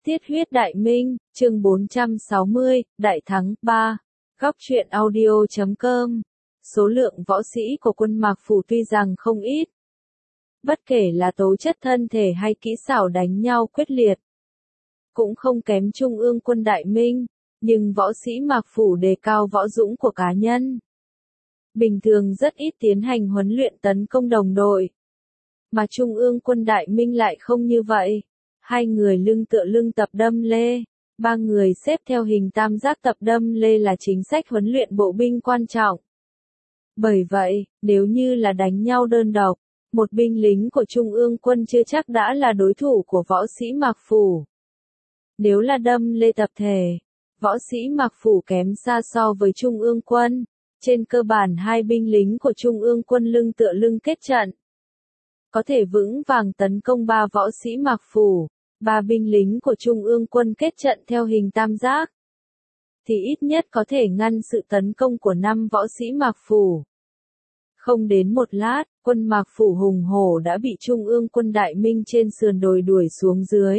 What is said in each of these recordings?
Tiết huyết đại minh, chương 460, Đại thắng 3. Góc truyện audio.com. Số lượng võ sĩ của quân Mạc Phủ tuy rằng không ít. Bất kể là tố chất thân thể hay kỹ xảo đánh nhau quyết liệt, cũng không kém Trung ương quân Đại Minh, nhưng võ sĩ Mạc Phủ đề cao võ dũng của cá nhân. Bình thường rất ít tiến hành huấn luyện tấn công đồng đội. Mà Trung ương quân Đại Minh lại không như vậy. Hai người lưng tựa lưng tập đâm lê, ba người xếp theo hình tam giác tập đâm lê là chính sách huấn luyện bộ binh quan trọng. Bởi vậy, nếu như là đánh nhau đơn độc, một binh lính của Trung ương quân chưa chắc đã là đối thủ của võ sĩ Mạc Phủ. Nếu là đâm lê tập thể, võ sĩ Mạc Phủ kém xa so với Trung ương quân. Trên cơ bản hai binh lính của Trung ương quân lưng tựa lưng kết trận, có thể vững vàng tấn công ba võ sĩ Mạc Phủ. Ba binh lính của Trung ương quân kết trận theo hình tam giác, thì ít nhất có thể ngăn sự tấn công của 5 võ sĩ Mạc Phủ. Không đến một lát, quân Mạc Phủ hùng hổ đã bị Trung ương quân Đại Minh trên sườn đồi đuổi xuống dưới.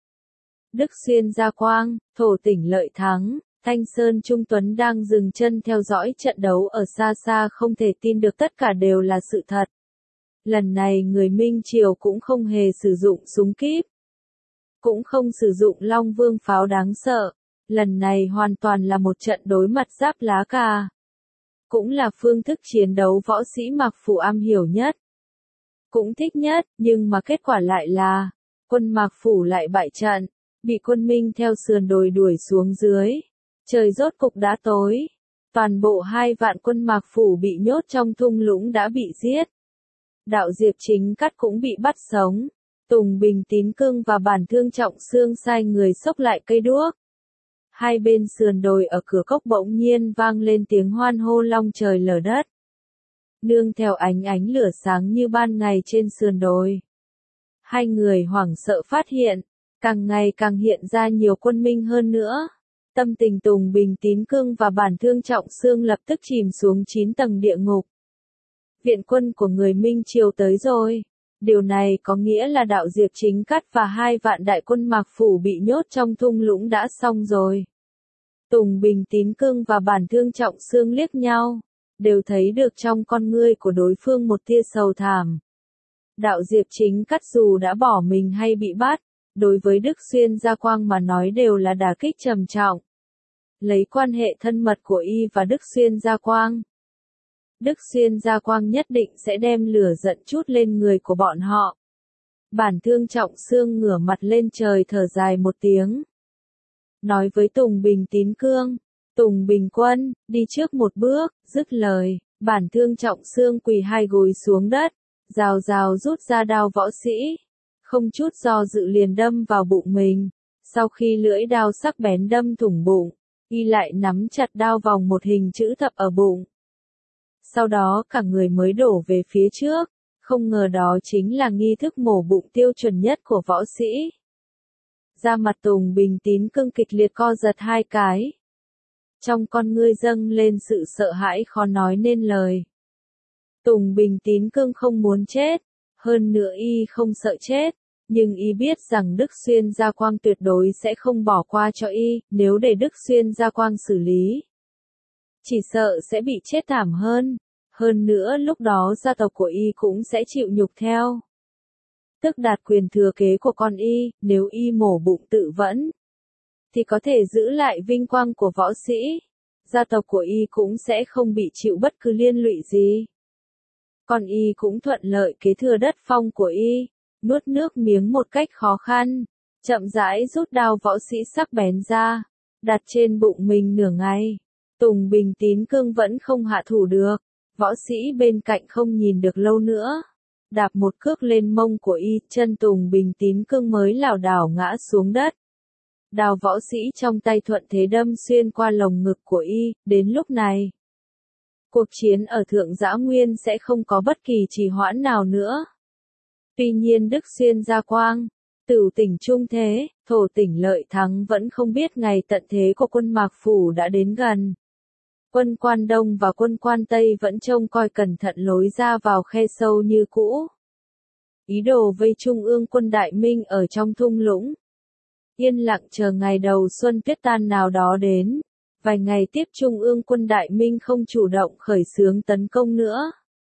Đức Xuyên Gia Quang, Thổ Tỉnh Lợi Thắng, Thanh Sơn Trung Tuấn đang dừng chân theo dõi trận đấu ở xa xa, không thể tin được tất cả đều là sự thật. Lần này người Minh Triều cũng không hề sử dụng súng kíp, cũng không sử dụng Long Vương pháo đáng sợ. Lần này hoàn toàn là một trận đối mặt giáp lá cà. Cũng là phương thức chiến đấu võ sĩ Mạc Phủ am hiểu nhất, cũng thích nhất, nhưng mà kết quả lại là quân Mạc Phủ lại bại trận, bị quân Minh theo sườn đồi đuổi xuống dưới. Trời rốt cục đã tối, toàn bộ 2 vạn quân Mạc Phủ bị nhốt trong thung lũng đã bị giết. Đạo Diệp Chính Cắt cũng bị bắt sống. Tùng Bình Tín Cương và Bản Thương Trọng Xương sai người xốc lại cây đuốc. Hai bên sườn đồi ở cửa cốc bỗng nhiên vang lên tiếng hoan hô long trời lở đất. Nương theo ánh lửa sáng như ban ngày trên sườn đồi. Hai người hoảng sợ phát hiện, càng ngày càng hiện ra nhiều quân Minh hơn nữa. Tâm tình Tùng Bình Tín Cương và Bản Thương Trọng Xương lập tức chìm xuống 9 tầng địa ngục. Viện quân của người Minh Triều tới rồi. Điều này có nghĩa là đạo Diệp Chính Cắt và 2 vạn đại quân Mạc Phủ bị nhốt trong thung lũng đã xong rồi. Tùng Bình Tín Cương và Bản Thương Trọng Xương liếc nhau, đều thấy được trong con ngươi của đối phương một tia sầu thảm. Đạo Diệp Chính Cắt dù đã bỏ mình hay bị bắt, đối với Đức Xuyên Gia Quang mà nói đều là đả kích trầm trọng. Lấy quan hệ thân mật của y và Đức Xuyên Gia Quang, Đức Xuyên Gia Quang nhất định sẽ đem lửa giận chút lên người của bọn họ. Bản Thương Trọng Xương ngửa mặt lên trời thở dài một tiếng. Nói với Tùng Bình Tín Cương, Tùng Bình Quân, đi trước một bước, dứt lời, Bản Thương Trọng Xương quỳ 2 gối xuống đất, rào rào rút ra đao võ sĩ. Không chút do dự liền đâm vào bụng mình. Sau khi lưỡi đao sắc bén đâm thủng bụng, y lại nắm chặt đao vòng một hình chữ thập ở bụng. Sau đó cả người mới đổ về phía trước, không ngờ đó chính là nghi thức mổ bụng tiêu chuẩn nhất của võ sĩ. Da mặt Tùng Bình Tín Cương kịch liệt co giật 2 cái. Trong con ngươi dâng lên sự sợ hãi khó nói nên lời. Tùng Bình Tín Cương không muốn chết, hơn nữa y không sợ chết, nhưng y biết rằng Đức Xuyên Gia Quang tuyệt đối sẽ không bỏ qua cho y, nếu để Đức Xuyên Gia Quang xử lý, chỉ sợ sẽ bị chết thảm hơn. Hơn nữa lúc đó gia tộc của y cũng sẽ chịu nhục theo. Tức đạt quyền thừa kế của con y, nếu y mổ bụng tự vẫn, thì có thể giữ lại vinh quang của võ sĩ. Gia tộc của y cũng sẽ không bị chịu bất cứ liên lụy gì. Con y cũng thuận lợi kế thừa đất phong của y, nuốt nước miếng một cách khó khăn, chậm rãi rút đao võ sĩ sắc bén ra, đặt trên bụng mình nửa ngày. Tùng Bình Tín Cương vẫn không hạ thủ được, võ sĩ bên cạnh không nhìn được lâu nữa. Đạp một cước lên mông của y, chân Tùng Bình Tín Cương mới lảo đảo ngã xuống đất. Đao võ sĩ trong tay thuận thế đâm xuyên qua lồng ngực của y, đến lúc này. Cuộc chiến ở Thượng Dã Nguyên sẽ không có bất kỳ trì hoãn nào nữa. Tuy nhiên Đức Xuyên Gia Quang, Tửu Tỉnh Trung Thế, Thổ Tỉnh Lợi Thắng vẫn không biết ngày tận thế của quân Mạc Phủ đã đến gần. Quân Quan Đông và quân Quan Tây vẫn trông coi cẩn thận lối ra vào khe sâu như cũ. Ý đồ vây Trung ương quân Đại Minh ở trong thung lũng. yên lặng chờ ngày đầu xuân tuyết tan nào đó đến. Vài ngày tiếp Trung ương quân Đại Minh không chủ động khởi xướng tấn công nữa.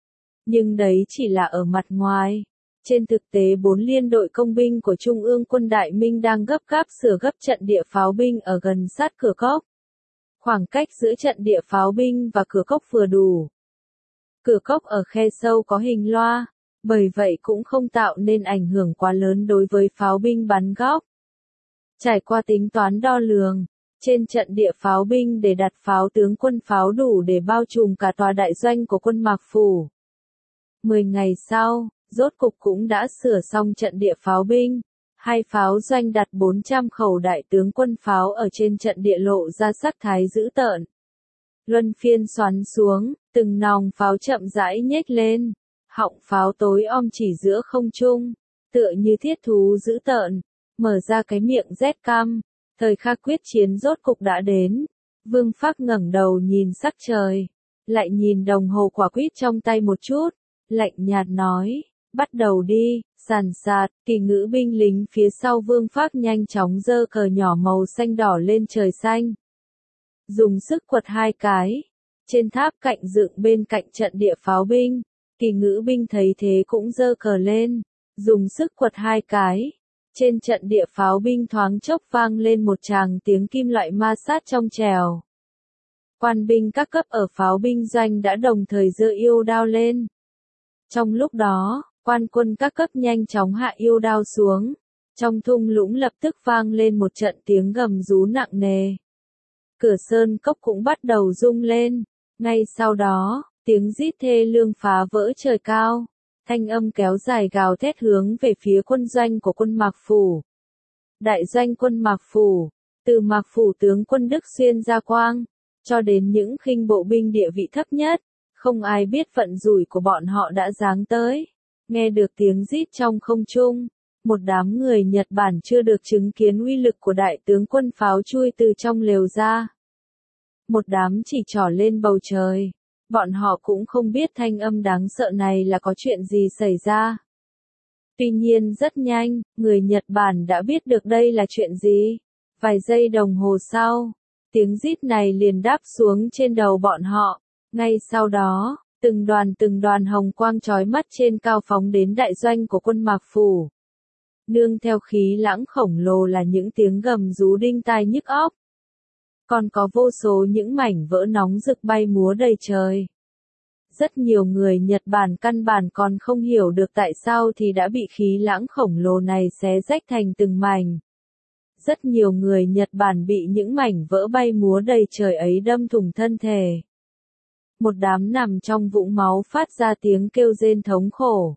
Nhưng đấy chỉ là ở mặt ngoài. Trên thực tế 4 liên đội công binh của Trung ương quân Đại Minh đang gấp gáp sửa gấp trận địa pháo binh ở gần sát cửa cốc. Khoảng cách giữa trận địa pháo binh và cửa cốc vừa đủ. Cửa cốc ở khe sâu có hình loa, bởi vậy cũng không tạo nên ảnh hưởng quá lớn đối với pháo binh bắn góc. Trải qua tính toán đo lường, trên trận địa pháo binh để đặt pháo tướng quân pháo đủ để bao trùm cả tòa đại doanh của quân Mạc Phủ. 10 ngày sau, rốt cục cũng đã sửa xong trận địa pháo binh. Hai pháo doanh đặt 400 khẩu đại tướng quân pháo ở trên trận địa lộ ra sắc thái dữ tợn. Luân phiên xoắn xuống, từng nòng pháo chậm rãi nhếch lên. Họng pháo tối om chỉ giữa không trung, tựa như thiết thú dữ tợn, mở ra cái miệng rét căm. Thời khắc quyết chiến rốt cục đã đến. Vương Phác ngẩng đầu nhìn sắc trời, lại nhìn đồng hồ quả quýt trong tay một chút, lạnh nhạt nói, bắt đầu đi. Sàn sạt, Kỳ Ngữ binh lính phía sau Vương Phác nhanh chóng giơ cờ nhỏ màu xanh đỏ lên trời xanh. Dùng sức quật 2 cái. Trên tháp cạnh dựng bên cạnh trận địa pháo binh, Kỳ Ngữ binh thấy thế cũng giơ cờ lên, dùng sức quật 2 cái. Trên trận địa pháo binh thoáng chốc vang lên một tràng tiếng kim loại ma sát trong trèo. Quan binh các cấp ở pháo binh doanh đã đồng thời giơ yêu đao lên. Trong lúc đó, quan quân các cấp nhanh chóng hạ yêu đao xuống. Trong thung lũng lập tức vang lên một trận tiếng gầm rú nặng nề. Cửa sơn cốc cũng bắt đầu rung lên. Ngay sau đó, tiếng rít thê lương phá vỡ trời cao. Thanh âm kéo dài gào thét hướng về phía quân doanh của quân Mạc Phủ. Đại doanh quân Mạc Phủ, từ Mạc Phủ tướng quân Đức Xuyên Gia Quang, cho đến những khinh bộ binh địa vị thấp nhất, không ai biết vận rủi của bọn họ đã giáng tới. Nghe được tiếng rít trong không trung, một đám người Nhật Bản chưa được chứng kiến uy lực của đại tướng quân pháo chui từ trong lều ra. Một đám chỉ trỏ lên bầu trời. Bọn họ cũng không biết thanh âm đáng sợ này là có chuyện gì xảy ra. Tuy nhiên rất nhanh, người Nhật Bản đã biết được đây là chuyện gì. Vài giây đồng hồ sau, tiếng rít này liền đáp xuống trên đầu bọn họ. Ngay sau đó, từng đoàn hồng quang chói mắt trên cao phóng đến đại doanh của quân Mạc Phủ. Nương theo khí lãng khổng lồ là những tiếng gầm rú đinh tai nhức óc. Còn có vô số những mảnh vỡ nóng rực bay múa đầy trời. Rất nhiều người Nhật Bản căn bản còn không hiểu được tại sao thì đã bị khí lãng khổng lồ này xé rách thành từng mảnh. Rất nhiều người Nhật Bản bị những mảnh vỡ bay múa đầy trời ấy đâm thủng thân thể. Một đám nằm trong vũng máu phát ra tiếng kêu rên thống khổ.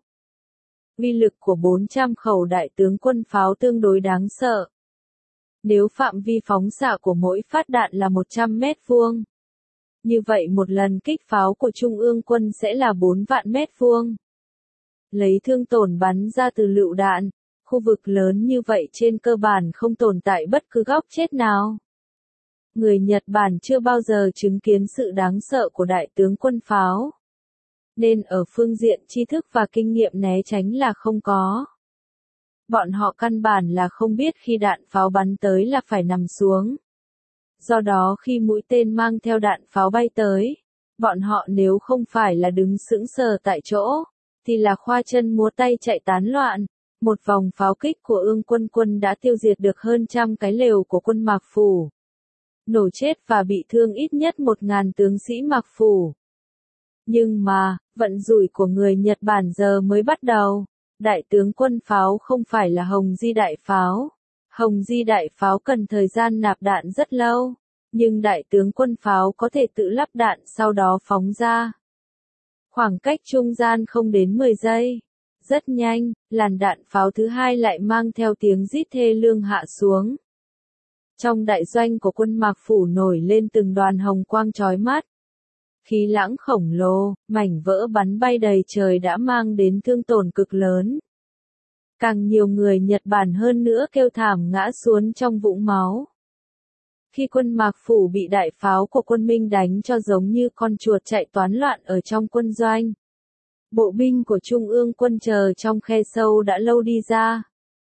Uy lực của 400 khẩu đại tướng quân pháo tương đối đáng sợ. Nếu phạm vi phóng xạ của mỗi phát đạn là 100 mét vuông, như vậy một lần kích pháo của Trung ương quân sẽ là 4 vạn mét vuông. Lấy thương tổn bắn ra từ lựu đạn, khu vực lớn như vậy trên cơ bản không tồn tại bất cứ góc chết nào. Người Nhật Bản chưa bao giờ chứng kiến sự đáng sợ của đại tướng quân pháo. Nên ở phương diện tri thức và kinh nghiệm né tránh là không có. Bọn họ căn bản là không biết khi đạn pháo bắn tới là phải nằm xuống. Do đó khi mũi tên mang theo đạn pháo bay tới, bọn họ nếu không phải là đứng sững sờ tại chỗ, thì là khoa chân múa tay chạy tán loạn. Một vòng pháo kích của Ương quân đã tiêu diệt được hơn trăm cái lều của quân Mạc Phủ. Nổ chết và bị thương ít nhất 1.000 tướng sĩ Mạc Phủ. Nhưng mà, vận rủi của người Nhật Bản giờ mới bắt đầu. Đại tướng quân pháo không phải là Hồng Di đại pháo. Hồng Di đại pháo cần thời gian nạp đạn rất lâu, nhưng đại tướng quân pháo có thể tự lắp đạn sau đó phóng ra. Khoảng cách trung gian không đến 10 giây. Rất nhanh, làn đạn pháo thứ hai lại mang theo tiếng rít thê lương hạ xuống. Trong đại doanh của quân Mạc Phủ nổi lên từng đoàn hồng quang chói mắt. Khí lãng khổng lồ, mảnh vỡ bắn bay đầy trời đã mang đến thương tổn cực lớn. Càng nhiều người Nhật Bản hơn nữa kêu thảm ngã xuống trong vũng máu. Khi quân Mạc Phủ bị đại pháo của quân Minh đánh cho giống như con chuột chạy toán loạn ở trong quân doanh. Bộ binh của Trung ương quân chờ trong khe sâu đã lâu đi ra.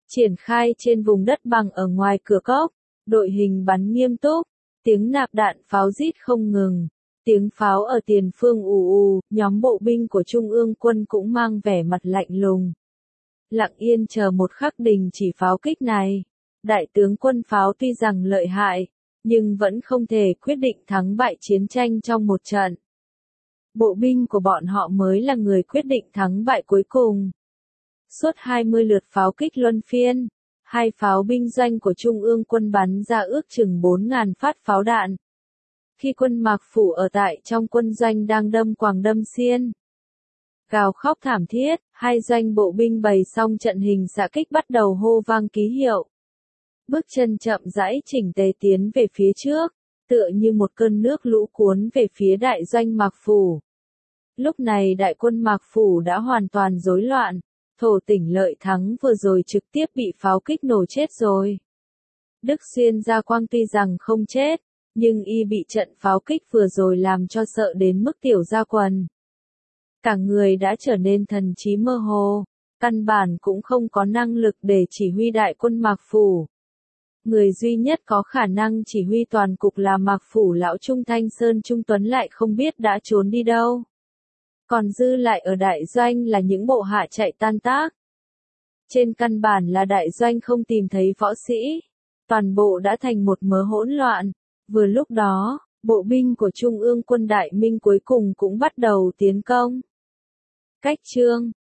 triển khai trên vùng đất bằng ở ngoài cửa cốc, đội hình bắn nghiêm túc, tiếng nạp đạn pháo rít không ngừng, tiếng pháo ở tiền phương ù ù, nhóm bộ binh của Trung ương quân cũng mang vẻ mặt lạnh lùng. Lặng yên chờ một khắc đình chỉ pháo kích này. Đại tướng quân pháo tuy rằng lợi hại, nhưng vẫn không thể quyết định thắng bại chiến tranh trong một trận. Bộ binh của bọn họ mới là người quyết định thắng bại cuối cùng. Suốt 20 lượt pháo kích luân phiên, hai pháo binh doanh của Trung ương quân bắn ra ước chừng 4.000 phát pháo đạn. Khi quân Mạc Phủ ở tại trong quân doanh đang đâm quàng đâm xiên, gào khóc thảm thiết, hai doanh bộ binh bày xong trận hình xạ kích bắt đầu hô vang ký hiệu. Bước chân chậm rãi chỉnh tề tiến về phía trước, tựa như một cơn nước lũ cuốn về phía đại doanh Mạc Phủ. Lúc này đại quân Mạc Phủ đã hoàn toàn rối loạn, Thổ Tỉnh Lợi Thắng vừa rồi trực tiếp bị pháo kích nổ chết rồi. Đức Xuyên Gia Quang tuy rằng không chết, nhưng y bị trận pháo kích vừa rồi làm cho sợ đến mức tiểu ra quần. Cả người đã trở nên thần trí mơ hồ, căn bản cũng không có năng lực để chỉ huy đại quân Mạc Phủ. Người duy nhất có khả năng chỉ huy toàn cục là Mạc Phủ lão Trung Thanh Sơn Trung Tuấn lại không biết đã trốn đi đâu. Còn dư lại ở đại doanh là những bộ hạ chạy tan tác. Trên căn bản là đại doanh không tìm thấy võ sĩ. Toàn bộ đã thành một mớ hỗn loạn. Vừa lúc đó, bộ binh của Trung ương quân Đại Minh cuối cùng cũng bắt đầu tiến công. Cách chương